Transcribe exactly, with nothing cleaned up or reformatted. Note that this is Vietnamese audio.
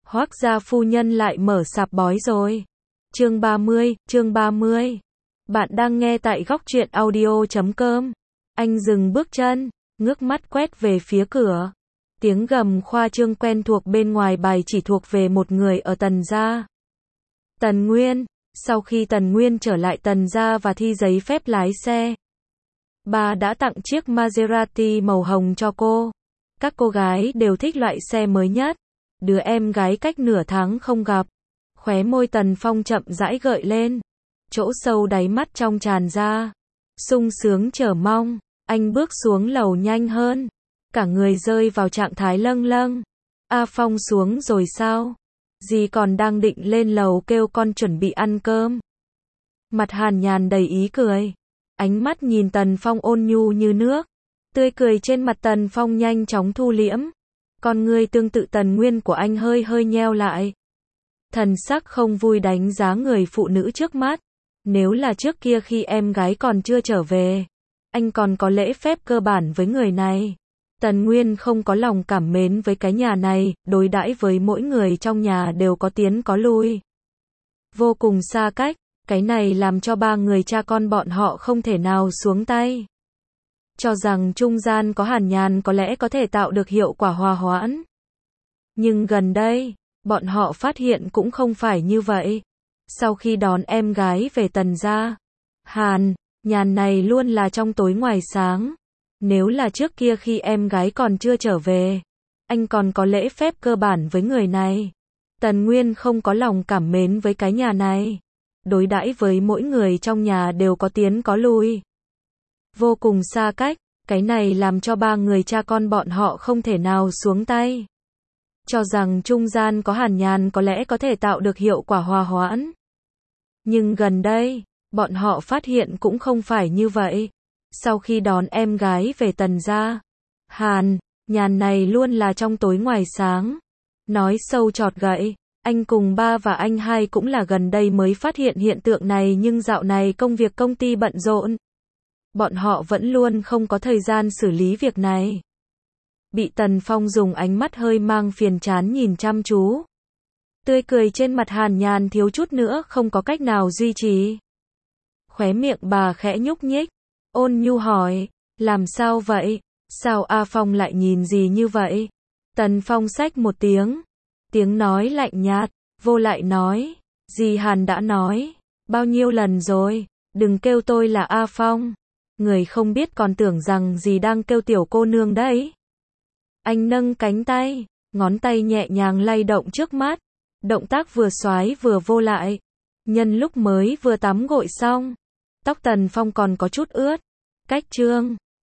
Hoác gia phu nhân lại mở sạp bói rồi. Chương ba mươi, chương ba mươi. Bạn đang nghe tại góc truyện audio chấm com. Anh dừng bước chân, ngước mắt quét về phía cửa. Tiếng gầm khoa trương quen thuộc bên ngoài bài chỉ thuộc về một người ở Tần gia. Tần Nguyên. Sau khi Tần Nguyên trở lại Tần gia và thi giấy phép lái xe, bà đã tặng chiếc Maserati màu hồng cho cô. Các cô gái đều thích loại xe mới nhất. Đứa em gái cách nửa tháng không gặp. Khóe môi Tần Phong chậm rãi gợi lên. Chỗ sâu đáy mắt trong tràn ra sung sướng chờ mong. Anh bước xuống lầu nhanh hơn. Cả người rơi vào trạng thái lâng lâng. A Phong xuống rồi sao? Dì còn đang định lên lầu kêu con chuẩn bị ăn cơm. Mặt Hàn Nhàn đầy ý cười. Ánh mắt nhìn Tần Phong ôn nhu như nước. Tươi cười trên mặt Tần Phong nhanh chóng thu liễm. Con người tương tự Tần Nguyên của anh hơi hơi nheo lại. Thần sắc không vui đánh giá người phụ nữ trước mắt. Nếu là trước kia khi em gái còn chưa trở về, anh còn có lễ phép cơ bản với người này. Tần Nguyên không có lòng cảm mến với cái nhà này, đối đãi với mỗi người trong nhà đều có tiến có lui. Vô cùng xa cách, cái này làm cho ba người cha con bọn họ không thể nào xuống tay. Cho rằng trung gian có Hàn Nhàn có lẽ có thể tạo được hiệu quả hòa hoãn. Nhưng gần đây, bọn họ phát hiện cũng không phải như vậy. Sau khi đón em gái về Tần gia, Hàn Nhàn này luôn là trong tối ngoài sáng. Nếu là trước kia khi em gái còn chưa trở về, anh còn có lễ phép cơ bản với người này. Tần Nguyên không có lòng cảm mến với cái nhà này. Đối đãi với mỗi người trong nhà đều có tiến có lui. Vô cùng xa cách, cái này làm cho ba người cha con bọn họ không thể nào xuống tay. Cho rằng trung gian có Hàn Nhàn có lẽ có thể tạo được hiệu quả hòa hoãn. Nhưng gần đây, bọn họ phát hiện cũng không phải như vậy. Sau khi đón em gái về Tần gia, Hàn Nhàn này luôn là trong tối ngoài sáng. Nói sâu chọt gậy, anh cùng ba và anh hai cũng là gần đây mới phát hiện hiện tượng này, nhưng dạo này công việc công ty bận rộn. Bọn họ vẫn luôn không có thời gian xử lý việc này. Bị Tần Phong dùng ánh mắt hơi mang phiền chán nhìn chăm chú. Tươi cười trên mặt Hàn Nhàn thiếu chút nữa không có cách nào duy trì. Khóe miệng bà khẽ nhúc nhích, ôn nhu hỏi, làm sao vậy? Sao A Phong lại nhìn gì như vậy? Tần Phong xách một tiếng. Tiếng nói lạnh nhạt, vô lại nói, dì Hàn đã nói, bao nhiêu lần rồi, đừng kêu tôi là A Phong. Người không biết còn tưởng rằng dì đang kêu tiểu cô nương đấy. Anh nâng cánh tay, ngón tay nhẹ nhàng lay động trước mắt. Động tác vừa xoái vừa vô lại. Nhân lúc mới vừa tắm gội xong, tóc Tần Phong còn có chút ướt. Cách trương